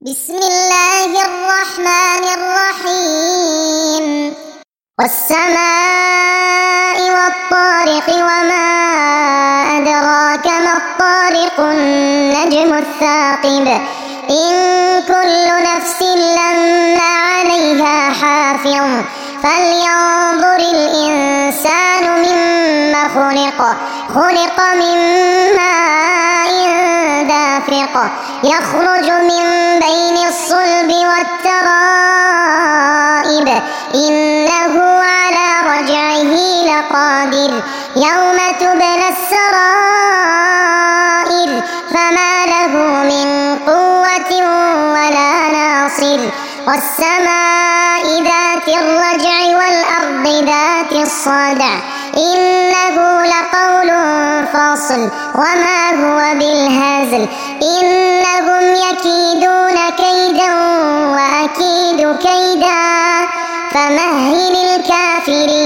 بسم الله الرحمن الرحيم. والسماء والطارق وما أدراك ما الطارق النجم الثاقب إن كل نفس لما عليها حافظ فلينظر الإنسان مما خلق من ماء دافق يخرج من بين الصلب والترائب إنه على رجعه لقادر يوم تبلى السرائر فما له من قوة ولا ناصر والسماء ذات الرجع والأرض ذات الصدع إنه لقول فصل وما هو بالهزل إنهم يكيدون كيدا وأكيد كيدا فمهل الكافرين